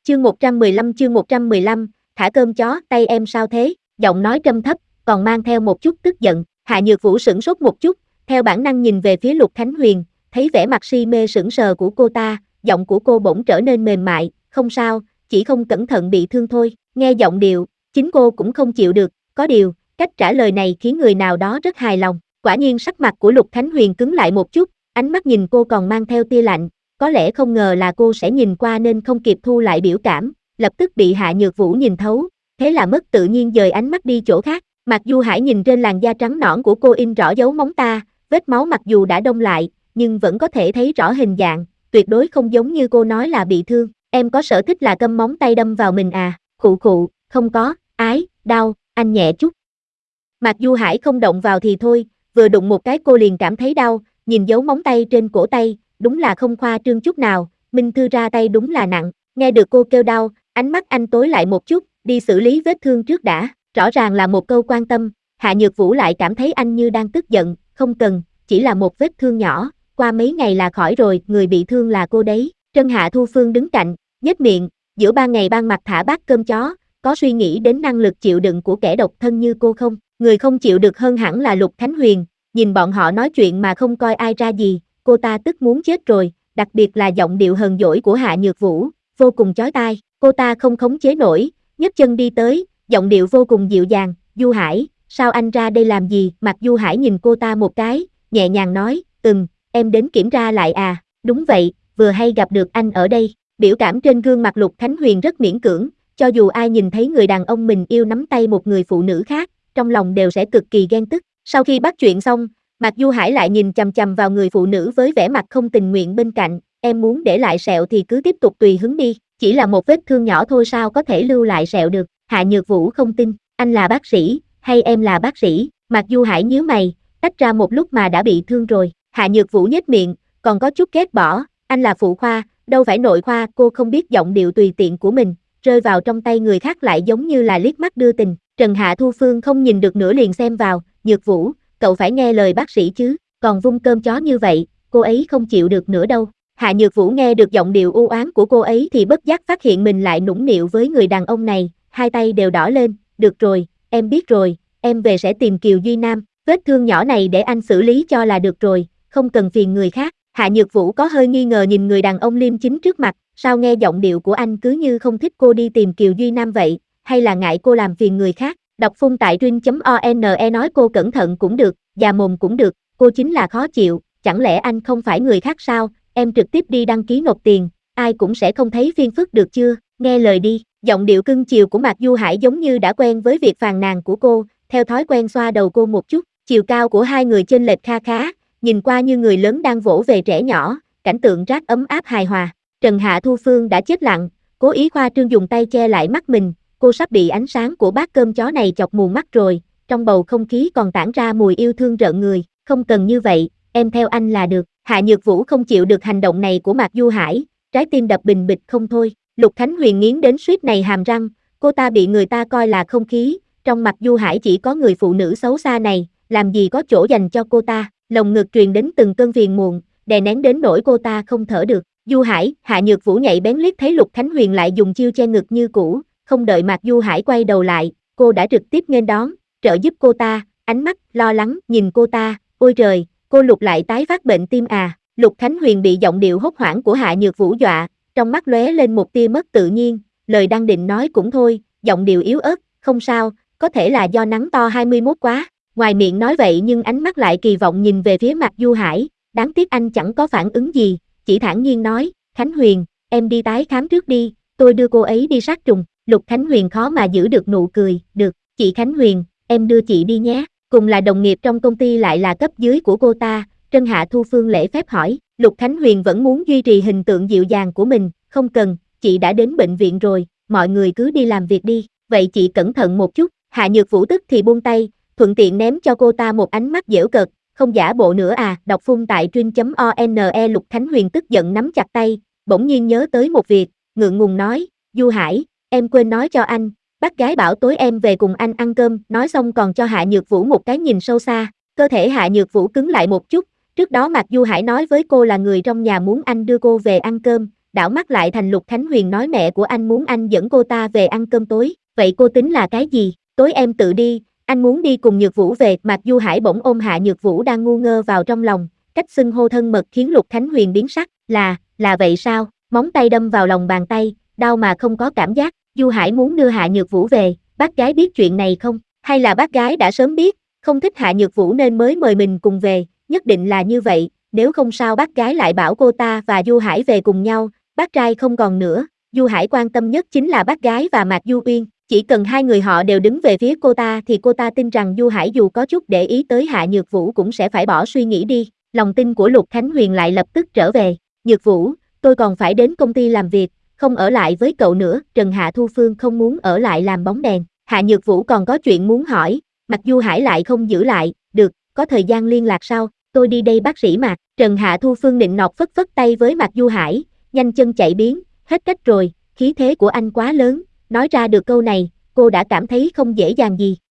chương 115, thả cơm chó, tay em sao thế, giọng nói trầm thấp, còn mang theo một chút tức giận. Hạ Nhược Vũ sửng sốt một chút, theo bản năng nhìn về phía Lục Khánh Huyền, thấy vẻ mặt si mê sững sờ của cô ta, giọng của cô bỗng trở nên mềm mại, không sao, chỉ không cẩn thận bị thương thôi. Nghe giọng điệu, chính cô cũng không chịu được, có điều, cách trả lời này khiến người nào đó rất hài lòng. Quả nhiên sắc mặt của Lục Khánh Huyền cứng lại một chút, ánh mắt nhìn cô còn mang theo tia lạnh, có lẽ không ngờ là cô sẽ nhìn qua nên không kịp thu lại biểu cảm, lập tức bị Hạ Nhược Vũ nhìn thấu, thế là mất tự nhiên dời ánh mắt đi chỗ khác. Mạc Du Hải nhìn trên làn da trắng nõn của cô in rõ dấu móng ta, vết máu mặc dù đã đông lại, nhưng vẫn có thể thấy rõ hình dạng, tuyệt đối không giống như cô nói là bị thương. Em có sở thích là cầm móng tay đâm vào mình à? Khụ khụ, không có, ái, đau, anh nhẹ chút. Mạc Du Hải không động vào thì thôi, vừa đụng một cái cô liền cảm thấy đau, nhìn dấu móng tay trên cổ tay, đúng là không khoa trương chút nào, Minh Thư ra tay đúng là nặng. Nghe được cô kêu đau, ánh mắt anh tối lại một chút, đi xử lý vết thương trước đã. Rõ ràng là một câu quan tâm, Hạ Nhược Vũ lại cảm thấy anh như đang tức giận, không cần, chỉ là một vết thương nhỏ, qua mấy ngày là khỏi rồi, người bị thương là cô đấy. Trân Hạ Thu Phương đứng cạnh, nhếch miệng, giữa ban ngày ban mặt thả bát cơm chó, có suy nghĩ đến năng lực chịu đựng của kẻ độc thân như cô không? Người không chịu được hơn hẳn là Lục Khánh Huyền, nhìn bọn họ nói chuyện mà không coi ai ra gì, cô ta tức muốn chết rồi, đặc biệt là giọng điệu hờn dỗi của Hạ Nhược Vũ, vô cùng chói tai, cô ta không khống chế nổi, nhấc chân đi tới, giọng điệu vô cùng dịu dàng, Du Hải, sao anh ra đây làm gì? Mặt Du Hải nhìn cô ta một cái, nhẹ nhàng nói, em đến kiểm tra lại à, đúng vậy, vừa hay gặp được anh ở đây. Biểu cảm trên gương mặt Lục Khánh Huyền rất miễn cưỡng, cho dù ai nhìn thấy người đàn ông mình yêu nắm tay một người phụ nữ khác, trong lòng đều sẽ cực kỳ ghen tức. Sau khi bắt chuyện xong, Mạc Du Hải lại nhìn chằm chằm vào người phụ nữ với vẻ mặt không tình nguyện bên cạnh, em muốn để lại sẹo thì cứ tiếp tục tùy hứng đi, chỉ là một vết thương nhỏ thôi sao có thể lưu lại sẹo được. Hạ Nhược Vũ không tin, anh là bác sĩ, hay em là bác sĩ? Mạc Du Hải nhíu mày, tách ra một lúc mà đã bị thương rồi. Hạ Nhược Vũ nhếch miệng, còn có chút ghét bỏ, anh là phụ khoa, đâu phải nội khoa. Cô không biết giọng điệu tùy tiện của mình, rơi vào trong tay người khác lại giống như là liếc mắt đưa tình. Trần Hạ Thu Phương không nhìn được nữa liền xem vào, Nhược Vũ, cậu phải nghe lời bác sĩ chứ, còn vung cơm chó như vậy, cô ấy không chịu được nữa đâu. Hạ Nhược Vũ nghe được giọng điệu u oán của cô ấy thì bất giác phát hiện mình lại nũng nịu với người đàn ông này, hai tay đều đỏ lên, được rồi, em biết rồi, em về sẽ tìm Kiều Duy Nam, vết thương nhỏ này để anh xử lý cho là được rồi, không cần phiền người khác. Hạ Nhược Vũ có hơi nghi ngờ nhìn người đàn ông liêm chính trước mặt, sao nghe giọng điệu của anh cứ như không thích cô đi tìm Kiều Duy Nam vậy, hay là ngại cô làm phiền người khác. Đọc phun tại rin.one nói cô cẩn thận cũng được, già mồm cũng được, cô chính là khó chịu, chẳng lẽ anh không phải người khác sao, em trực tiếp đi đăng ký nộp tiền, ai cũng sẽ không thấy phiền phức được chưa, nghe lời đi. Giọng điệu cưng chiều của Mạc Du Hải giống như đã quen với việc phàn nàn của cô, theo thói quen xoa đầu cô một chút, chiều cao của hai người chênh lệch kha khá, nhìn qua như người lớn đang vỗ về trẻ nhỏ, cảnh tượng rác ấm áp hài hòa. Trần Hạ Thu Phương đã chết lặng, cố ý khoa trương dùng tay che lại mắt mình, cô sắp bị ánh sáng của bát cơm chó này chọc mù mắt rồi, trong bầu không khí còn tản ra mùi yêu thương rợn người, không cần như vậy, em theo anh là được. Hạ Nhược Vũ không chịu được hành động này của Mạc Du Hải, trái tim đập bình bịch không thôi. Lục Khánh Huyền nghiến đến suýt này hàm răng, cô ta bị người ta coi là không khí, trong Mạc Du Hải chỉ có người phụ nữ xấu xa này, làm gì có chỗ dành cho cô ta, lồng ngực truyền đến từng cơn phiền muộn, đè nén đến nỗi cô ta không thở được. Du Hải, Hạ Nhược Vũ nhạy bén liếc thấy Lục Khánh Huyền lại dùng chiêu che ngực như cũ, không đợi Mạc Du Hải quay đầu lại, cô đã trực tiếp nghênh đón, trợ giúp cô ta, ánh mắt lo lắng nhìn cô ta, ôi trời, cô Lục lại tái phát bệnh tim à. Lục Khánh Huyền bị giọng điệu hốt hoảng của Hạ Nhược Vũ dọa, trong mắt lóe lên một tia mất tự nhiên, lời đang định nói cũng thôi, giọng điệu yếu ớt, không sao, có thể là do nắng to 21 quá. Ngoài miệng nói vậy nhưng ánh mắt lại kỳ vọng nhìn về phía Mạc Du Hải, đáng tiếc anh chẳng có phản ứng gì, chỉ thản nhiên nói, Khánh Huyền, em đi tái khám trước đi, tôi đưa cô ấy đi sát trùng. Lục Khánh Huyền khó mà giữ được nụ cười, được, chị Khánh Huyền, em đưa chị đi nhé, cùng là đồng nghiệp trong công ty lại là cấp dưới của cô ta. Trân Hạ Thu Phương lễ phép hỏi, Lục Khánh Huyền vẫn muốn duy trì hình tượng dịu dàng của mình, không cần, chị đã đến bệnh viện rồi, mọi người cứ đi làm việc đi, vậy chị cẩn thận một chút. Hạ Nhược Vũ tức thì buông tay, thuận tiện ném cho cô ta một ánh mắt giễu cợt, không giả bộ nữa à. Đọc phun tại rin.one. Lục Khánh Huyền tức giận nắm chặt tay, bỗng nhiên nhớ tới một việc, ngượng ngùng nói, Du Hải, em quên nói cho anh, bác gái bảo tối em về cùng anh ăn cơm, nói xong còn cho Hạ Nhược Vũ một cái nhìn sâu xa, cơ thể Hạ Nhược Vũ cứng lại một chút, trước đó Mạc Du Hải nói với cô là người trong nhà muốn anh đưa cô về ăn cơm, đảo mắt lại thành Lục Khánh Huyền nói mẹ của anh muốn anh dẫn cô ta về ăn cơm tối, vậy cô tính là cái gì? Tối em tự đi, anh muốn đi cùng Nhược Vũ về. Mạc Du Hải bỗng ôm Hạ Nhược Vũ đang ngu ngơ vào trong lòng, cách xưng hô thân mật khiến Lục Khánh Huyền biến sắc, là vậy sao? Móng tay đâm vào lòng bàn tay, đau mà không có cảm giác. Du Hải muốn đưa Hạ Nhược Vũ về, bác gái biết chuyện này không? Hay là bác gái đã sớm biết, không thích Hạ Nhược Vũ nên mới mời mình cùng về, nhất định là như vậy, nếu không sao bác gái lại bảo cô ta và Du Hải về cùng nhau, bác trai không còn nữa. Du Hải quan tâm nhất chính là bác gái và Mạc Du Uyên, chỉ cần hai người họ đều đứng về phía cô ta thì cô ta tin rằng Du Hải dù có chút để ý tới Hạ Nhược Vũ cũng sẽ phải bỏ suy nghĩ đi. Lòng tin của Lục Khánh Huyền lại lập tức trở về. Nhược Vũ, tôi còn phải đến công ty làm việc, không ở lại với cậu nữa. Trần Hạ Thu Phương không muốn ở lại làm bóng đèn. Hạ Nhược Vũ còn có chuyện muốn hỏi, Mạc Du Hải lại không giữ lại. Được, có thời gian liên lạc sau, tôi đi đây bác sĩ Mạc. Trần Hạ Thu Phương nịnh nọt phất phất tay với Mạc Du Hải, nhanh chân chạy biến, hết cách rồi, khí thế của anh quá lớn. Nói ra được câu này, cô đã cảm thấy không dễ dàng gì.